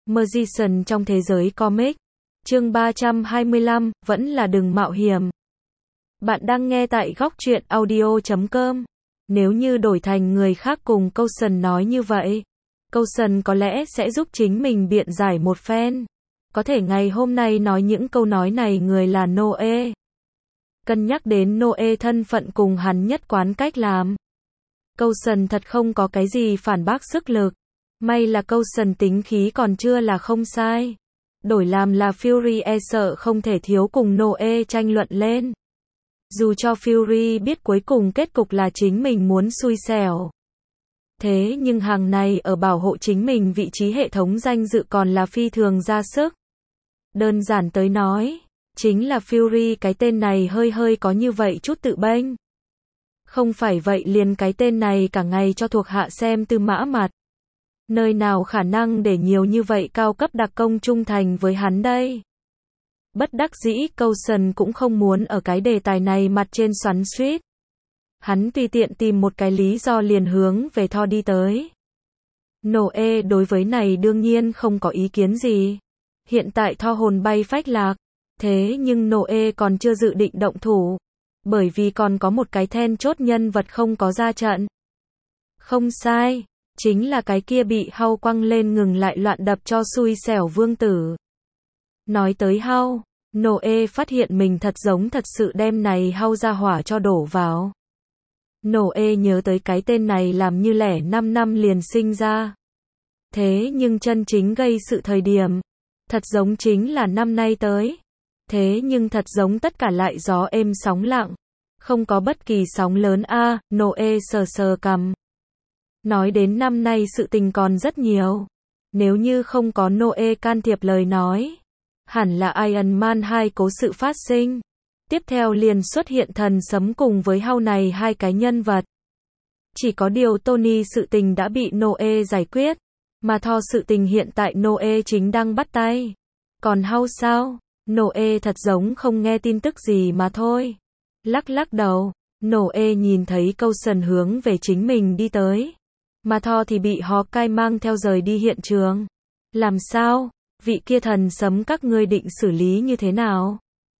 Magician trong thế giới comic. Chương 325, vẫn là đừng mạo hiểm. Bạn đang nghe tại góc truyện audio.com. Nếu như đổi thành người khác cùng Coulson nói như vậy, Coulson có lẽ sẽ giúp chính mình biện giải một phen. Có thể ngày hôm nay nói những câu nói này người là Noe. Cân nhắc đến Noe thân phận cùng hắn nhất quán cách làm, Coulson thật không có cái gì phản bác sức lực. May là Coulson tính khí còn chưa là không sai. Đổi làm là Fury e sợ không thể thiếu cùng Noe tranh luận lên. Dù cho Fury biết cuối cùng kết cục là chính mình muốn xui xẻo. Thế nhưng hàng này ở bảo hộ chính mình vị trí hệ thống danh dự còn là phi thường ra sức. Đơn giản tới nói, chính là Fury cái tên này hơi có như vậy chút tự bênh. Không phải vậy liền cái tên này cả ngày cho thuộc hạ xem tư mã mặt. Nơi nào khả năng để nhiều như vậy cao cấp đặc công trung thành với hắn đây. Bất đắc dĩ Coulson cũng không muốn ở cái đề tài này mặt trên xoắn xuýt. Hắn tùy tiện tìm một cái lý do liền hướng về Thor đi tới. Noe đối với này đương nhiên không có ý kiến gì. Hiện tại Thor hồn bay phách lạc. Thế nhưng Noe còn chưa dự định động thủ. Bởi vì còn có một cái then chốt nhân vật không có ra trận. Không sai. Chính là cái kia bị Hao quăng lên ngừng lại loạn đập cho xui xẻo vương tử. Nói tới Hao, Noe phát hiện mình thật giống thật sự đem này Hao ra hỏa cho đổ vào. Noe nhớ tới cái tên này làm như lẻ 5 năm liền sinh ra. Thế nhưng chân chính gây sự thời điểm, thật giống chính là năm nay tới. Thế nhưng thật giống tất cả lại gió êm sóng lặng. Không có bất kỳ sóng lớn a. Noe sờ cằm. Nói đến năm nay sự tình còn rất nhiều. Nếu như không có Noe can thiệp lời nói, hẳn là Iron Man 2 cố sự phát sinh. Tiếp theo liền xuất hiện thần sấm cùng với Hao này hai cái nhân vật. Chỉ có điều Tony sự tình đã bị Noe giải quyết, mà Thor sự tình hiện tại Noe chính đang bắt tay. Còn Hao sao? Noe thật giống không nghe tin tức gì mà thôi. Lắc đầu, Noe nhìn thấy Coulson hướng về chính mình đi tới. Mà Thor thì bị Hawkeye mang theo rời đi hiện trường. Làm sao? Vị kia thần sấm các ngươi định xử lý như thế nào?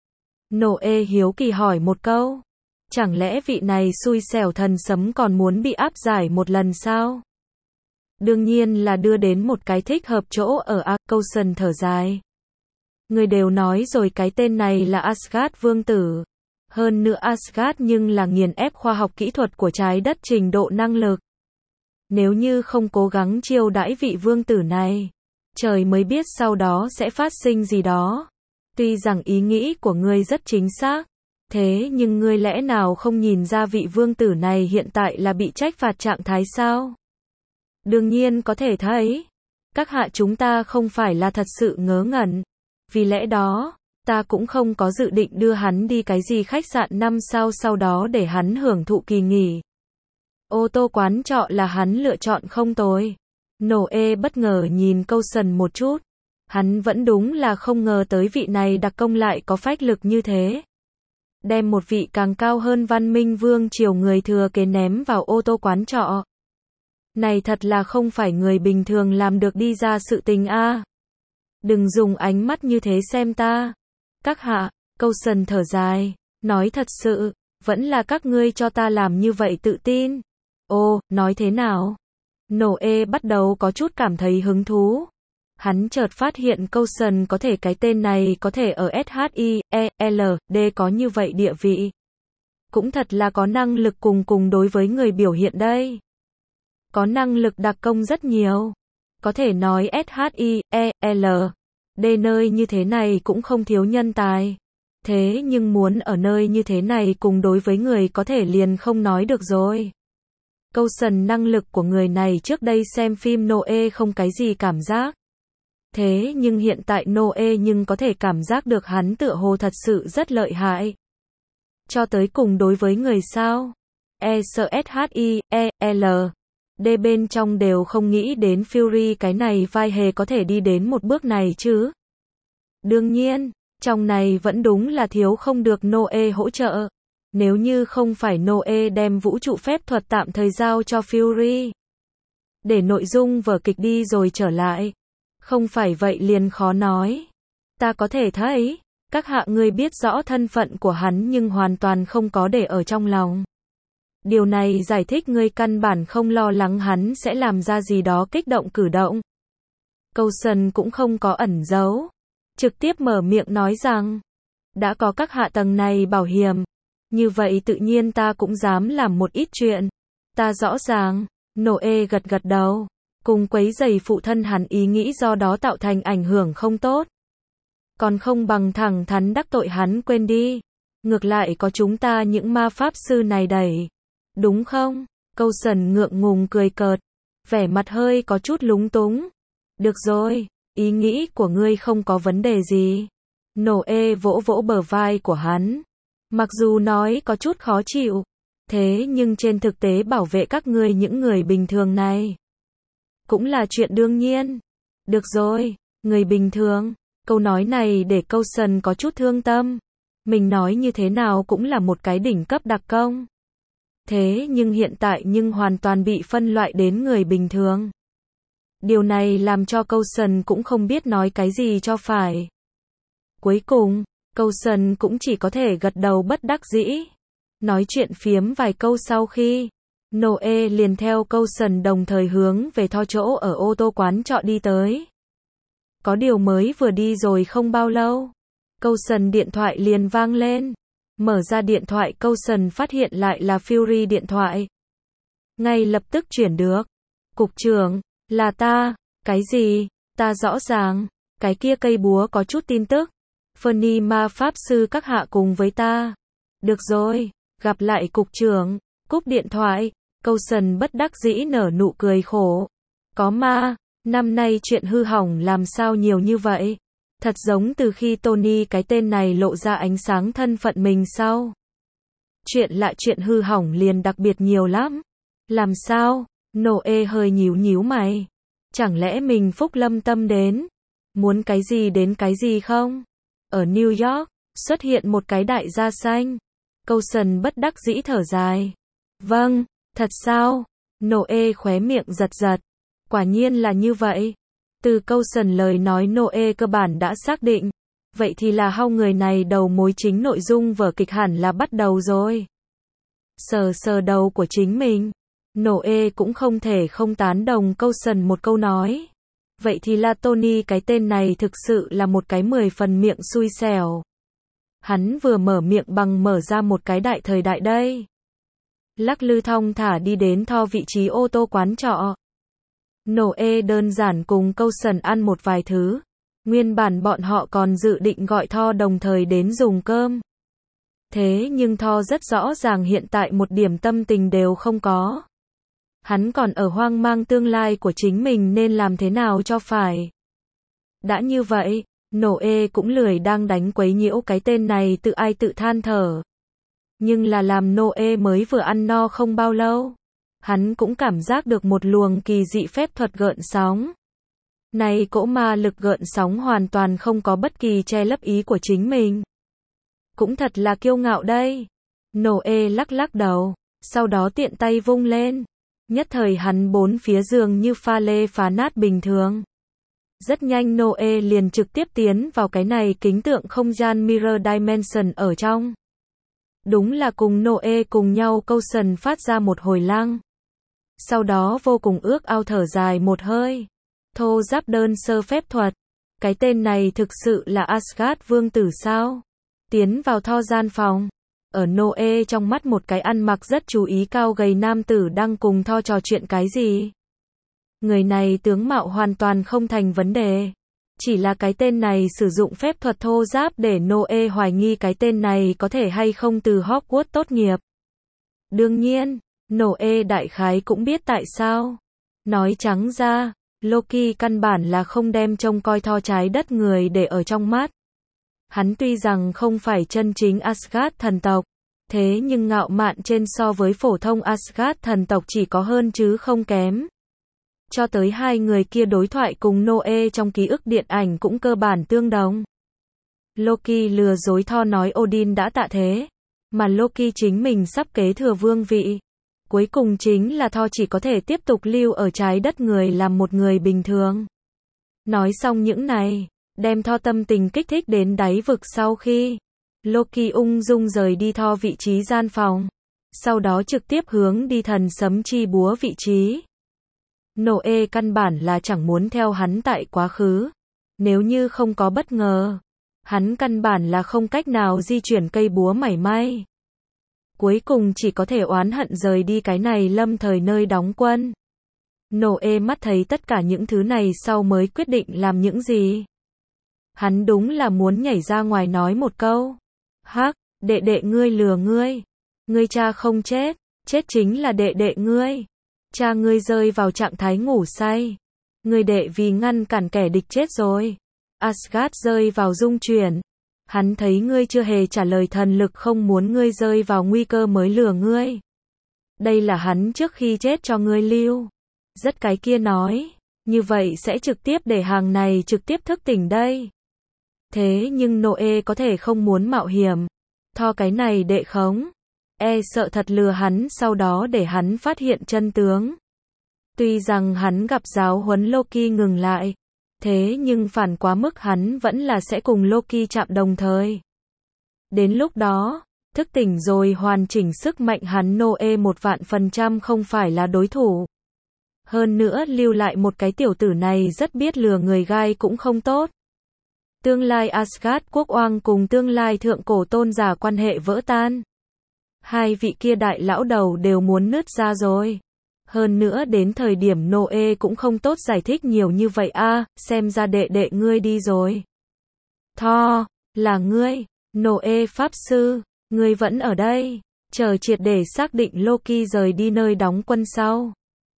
Noe hiếu kỳ hỏi một câu. Chẳng lẽ vị này xui xẻo thần sấm còn muốn bị áp giải một lần sao? Đương nhiên là đưa đến một cái thích hợp chỗ ở Coulson thở dài. Người đều nói rồi cái tên này là Asgard vương tử. Hơn nữa Asgard nhưng là nghiền ép khoa học kỹ thuật của trái đất trình độ năng lực. Nếu như không cố gắng chiêu đãi vị vương tử này, trời mới biết sau đó sẽ phát sinh gì đó. Tuy rằng ý nghĩ của ngươi rất chính xác, thế nhưng ngươi lẽ nào không nhìn ra vị vương tử này hiện tại là bị trách phạt trạng thái sao? Đương nhiên có thể thấy. Các hạ chúng ta không phải là thật sự ngớ ngẩn. Vì lẽ đó, ta cũng không có dự định đưa hắn đi cái gì khách sạn 5 sao sau đó để hắn hưởng thụ kỳ nghỉ. Ô tô quán trọ là hắn lựa chọn không tồi. Noe bất ngờ nhìn Coulson một chút. Hắn vẫn đúng là không ngờ tới vị này đặc công lại có phách lực như thế. Đem một vị càng cao hơn văn minh vương triều người thừa kế ném vào ô tô quán trọ. Này thật là không phải người bình thường làm được đi ra sự tình a. Đừng dùng ánh mắt như thế xem ta. Các hạ, Coulson thở dài, nói thật sự, vẫn là các ngươi cho ta làm như vậy tự tin. Ô, nói thế nào? Noe bắt đầu có chút cảm thấy hứng thú. Hắn chợt phát hiện Coulson có thể cái tên này có thể ở SHIELD có như vậy địa vị. Cũng thật là có năng lực cùng đối với người biểu hiện đây. Có năng lực đặc công rất nhiều. Có thể nói SHIELD nơi như thế này cũng không thiếu nhân tài. Thế nhưng muốn ở nơi như thế này cùng đối với người có thể liền không nói được rồi. Coulson năng lực của người này trước đây xem phim Noe không cái gì cảm giác. Thế nhưng hiện tại Noe nhưng có thể cảm giác được hắn tựa hồ thật sự rất lợi hại. Cho tới cùng đối với người sao? SHIELD bên trong đều không nghĩ đến Fury cái này vai hề có thể đi đến một bước này chứ. Đương nhiên, trong này vẫn đúng là thiếu không được Noe hỗ trợ. Nếu như không phải Noe đem vũ trụ phép thuật tạm thời giao cho Fury, để nội dung vở kịch đi rồi trở lại, Không phải vậy liền khó nói. Ta có thể thấy, các hạ ngươi biết rõ thân phận của hắn nhưng hoàn toàn không có để ở trong lòng. Điều này giải thích ngươi căn bản không lo lắng hắn sẽ làm ra gì đó kích động cử động. Coulson cũng không có ẩn giấu, trực tiếp mở miệng nói rằng, đã có các hạ tầng này bảo hiểm, như vậy tự nhiên ta cũng dám làm một ít chuyện. Ta rõ ràng, Noe gật gật đầu, cùng quấy rầy phụ thân hắn ý nghĩ do đó tạo thành ảnh hưởng không tốt. Còn không bằng thẳng thắn đắc tội hắn quên đi. Ngược lại có chúng ta những ma pháp sư này đẩy. Đúng không? Coulson ngượng ngùng cười cợt, vẻ mặt hơi có chút lúng túng. Được rồi, ý nghĩ của ngươi không có vấn đề gì. Noe vỗ vỗ bờ vai của hắn. Mặc dù nói có chút khó chịu, thế nhưng trên thực tế bảo vệ các ngươi những người bình thường này cũng là chuyện đương nhiên. Được rồi, người bình thường. Câu nói này để Coulson có chút thương tâm. Mình nói như thế nào cũng là một cái đỉnh cấp đặc công. Thế nhưng hiện tại hoàn toàn bị phân loại đến người bình thường. Điều này làm cho Coulson cũng không biết nói cái gì cho phải. Cuối cùng, Coulson cũng chỉ có thể gật đầu bất đắc dĩ. Nói chuyện phiếm vài câu sau khi, Noe liền theo Coulson đồng thời hướng về tho chỗ ở ô tô quán trọ đi tới. Có điều mới vừa đi rồi không bao lâu, Coulson điện thoại liền vang lên. Mở ra điện thoại Coulson phát hiện lại là Fury điện thoại. Ngay lập tức chuyển được. Cục trưởng, là ta. Cái gì? Ta rõ ràng. Cái kia cây búa có chút tin tức. Fernie ma pháp sư các hạ cùng với ta. Được rồi, gặp lại cục trưởng. Cúp điện thoại, Coulson bất đắc dĩ nở nụ cười khổ. Có ma, năm nay chuyện hư hỏng làm sao nhiều như vậy? Thật giống từ khi Tony cái tên này lộ ra ánh sáng thân phận mình sau. Chuyện lạ chuyện hư hỏng liền đặc biệt nhiều lắm. Làm sao? Noe hơi nhíu mày. Chẳng lẽ mình phúc lâm tâm đến? Muốn cái gì đến cái gì không? Ở New York, xuất hiện một cái đại gia xanh. Coulson bất đắc dĩ thở dài. Vâng, thật sao? Noe khóe miệng giật giật. Quả nhiên là như vậy. Từ Coulson lời nói Noe cơ bản đã xác định. Vậy thì là how người này đầu mối chính nội dung vở kịch hẳn là bắt đầu rồi. Sờ đầu của chính mình. Noe cũng không thể không tán đồng Coulson một câu nói. Vậy thì là Tony cái tên này thực sự là một cái 10 phần miệng xui xẻo. Hắn vừa mở miệng bằng mở ra một cái đại thời đại đây. Lắc lư thong thả đi đến tho vị trí ô tô quán trọ. Noe đơn giản cùng Coulson ăn một vài thứ. Nguyên bản bọn họ còn dự định gọi Tho đồng thời đến dùng cơm. Thế nhưng Tho rất rõ ràng hiện tại một điểm tâm tình đều không có. Hắn còn ở hoang mang tương lai của chính mình nên làm thế nào cho phải. Đã như vậy, Noe cũng lười đang đánh quấy nhiễu cái tên này tự ai tự than thở. Nhưng là làm Noe mới vừa ăn no không bao lâu. Hắn cũng cảm giác được một luồng kỳ dị phép thuật gợn sóng. Này cỗ ma lực gợn sóng hoàn toàn không có bất kỳ che lấp ý của chính mình. Cũng thật là kiêu ngạo đây. Noe lắc lắc đầu, sau đó tiện tay vung lên. Nhất thời hắn bốn phía giường như pha lê phá nát bình thường. Rất nhanh Noe liền trực tiếp tiến vào cái này kính tượng không gian Mirror Dimension ở trong. Đúng là cùng Noe cùng nhau Coulson phát ra một hồi lăng. Sau đó vô cùng ước ao thở dài một hơi. Thô giáp đơn sơ phép thuật. Cái tên này thực sự là Asgard vương tử sao? Tiến vào Tho gian phòng. Ở Noe trong mắt một cái ăn mặc rất chú ý cao gầy nam tử đang cùng Tho trò chuyện cái gì. Người này tướng mạo hoàn toàn không thành vấn đề. Chỉ là cái tên này sử dụng phép thuật thô giáp để Noe hoài nghi cái tên này có thể hay không từ Hogwarts tốt nghiệp. Đương nhiên, Noe đại khái cũng biết tại sao. Nói trắng ra, Loki căn bản là không đem trông coi Tho trái đất người để ở trong mắt. Hắn tuy rằng không phải chân chính Asgard thần tộc, thế nhưng ngạo mạn trên so với phổ thông Asgard thần tộc chỉ có hơn chứ không kém. Cho tới hai người kia đối thoại cùng Noe trong ký ức điện ảnh cũng cơ bản tương đồng. Loki lừa dối Tho nói Odin đã tạ thế, mà Loki chính mình sắp kế thừa vương vị. Cuối cùng chính là Tho chỉ có thể tiếp tục lưu ở trái đất người làm một người bình thường. Nói xong những này, đem Thor tâm tình kích thích đến đáy vực sau khi Loki ung dung rời đi Thor vị trí gian phòng. Sau đó trực tiếp hướng đi thần sấm chi búa vị trí. Noe căn bản là chẳng muốn theo hắn tại quá khứ. Nếu như không có bất ngờ, hắn căn bản là không cách nào di chuyển cây búa mảy may. Cuối cùng chỉ có thể oán hận rời đi cái này lâm thời nơi đóng quân. Noe mắt thấy tất cả những thứ này sau mới quyết định làm những gì. Hắn đúng là muốn nhảy ra ngoài nói một câu. Hắc, đệ đệ ngươi lừa ngươi. Ngươi cha không chết, chết chính là đệ đệ ngươi. Cha ngươi rơi vào trạng thái ngủ say. Ngươi đệ vì ngăn cản kẻ địch chết rồi. Asgard rơi vào dung chuyển. Hắn thấy ngươi chưa hề trả lời thần lực không muốn ngươi rơi vào nguy cơ mới lừa ngươi. Đây là hắn trước khi chết cho ngươi lưu. Rất cái kia nói, như vậy sẽ trực tiếp để hàng này trực tiếp thức tỉnh đây. Thế nhưng Noe có thể không muốn mạo hiểm. Thor cái này đệ khống. Sợ thật lừa hắn sau đó để hắn phát hiện chân tướng. Tuy rằng hắn gặp giáo huấn Loki ngừng lại. Thế nhưng phản quá mức hắn vẫn là sẽ cùng Loki chạm đồng thời. Đến lúc đó, thức tỉnh rồi hoàn chỉnh sức mạnh hắn Noe 100% không phải là đối thủ. Hơn nữa lưu lại một cái tiểu tử này rất biết lừa người gai cũng không tốt. Tương lai Asgard quốc oang cùng tương lai thượng cổ tôn giả quan hệ vỡ tan. Hai vị kia đại lão đầu đều muốn nứt ra rồi. Hơn nữa đến thời điểm Noe cũng không tốt giải thích nhiều như vậy xem ra đệ đệ ngươi đi rồi. Thor, là ngươi, Noe pháp sư, ngươi vẫn ở đây, chờ triệt để xác định Loki rời đi nơi đóng quân sau.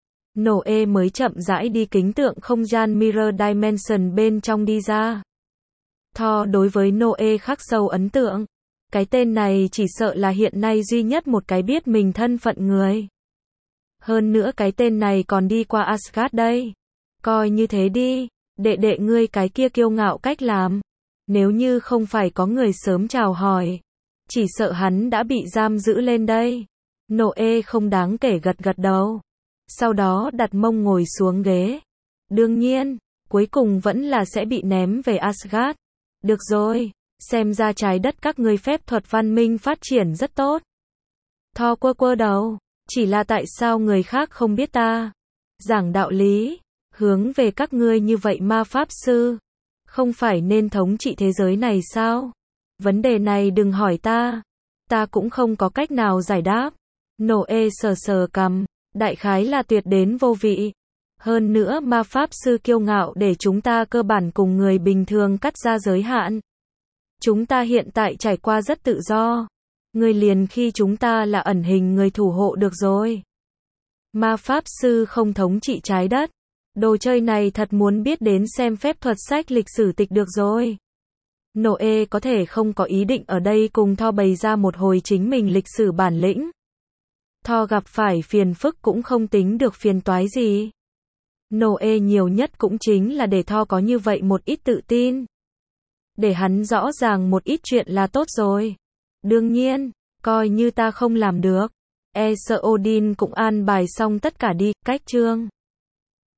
Noe mới chậm rãi đi kính tượng không gian Mirror Dimension bên trong đi ra. Thor đối với Noe khắc sâu ấn tượng. Cái tên này chỉ sợ là hiện nay duy nhất một cái biết mình thân phận người. Hơn nữa cái tên này còn đi qua Asgard đây. Coi như thế đi, đệ đệ ngươi cái kia kiêu ngạo cách làm. Nếu như không phải có người sớm chào hỏi, chỉ sợ hắn đã bị giam giữ lên đây. Noe không đáng kể gật gật đầu. Sau đó đặt mông ngồi xuống ghế. Đương nhiên, cuối cùng vẫn là sẽ bị ném về Asgard. Được rồi, xem ra trái đất các ngươi phép thuật văn minh phát triển rất tốt. Thor quơ quơ đầu, chỉ là tại sao người khác không biết ta? Giảng đạo lý, hướng về các ngươi như vậy ma pháp sư, không phải nên thống trị thế giới này sao? Vấn đề này đừng hỏi ta cũng không có cách nào giải đáp. Noe sờ sờ cằm, đại khái là tuyệt đến vô vị. Hơn nữa ma pháp sư kiêu ngạo để chúng ta cơ bản cùng người bình thường cắt ra giới hạn. Chúng ta hiện tại trải qua rất tự do. Người liền khi chúng ta là ẩn hình người thủ hộ được rồi. Ma pháp sư không thống trị trái đất. Đồ chơi này thật muốn biết đến xem phép thuật sách lịch sử tịch được rồi. Noe có thể không có ý định ở đây cùng Thor bày ra một hồi chính mình lịch sử bản lĩnh. Thor gặp phải phiền phức cũng không tính được phiền toái gì. Noe nhiều nhất cũng chính là để Thor có như vậy một ít tự tin. Để hắn rõ ràng một ít chuyện là tốt rồi. Đương nhiên, coi như ta không làm được. Sợ Odin cũng an bài xong tất cả đi, cách chương.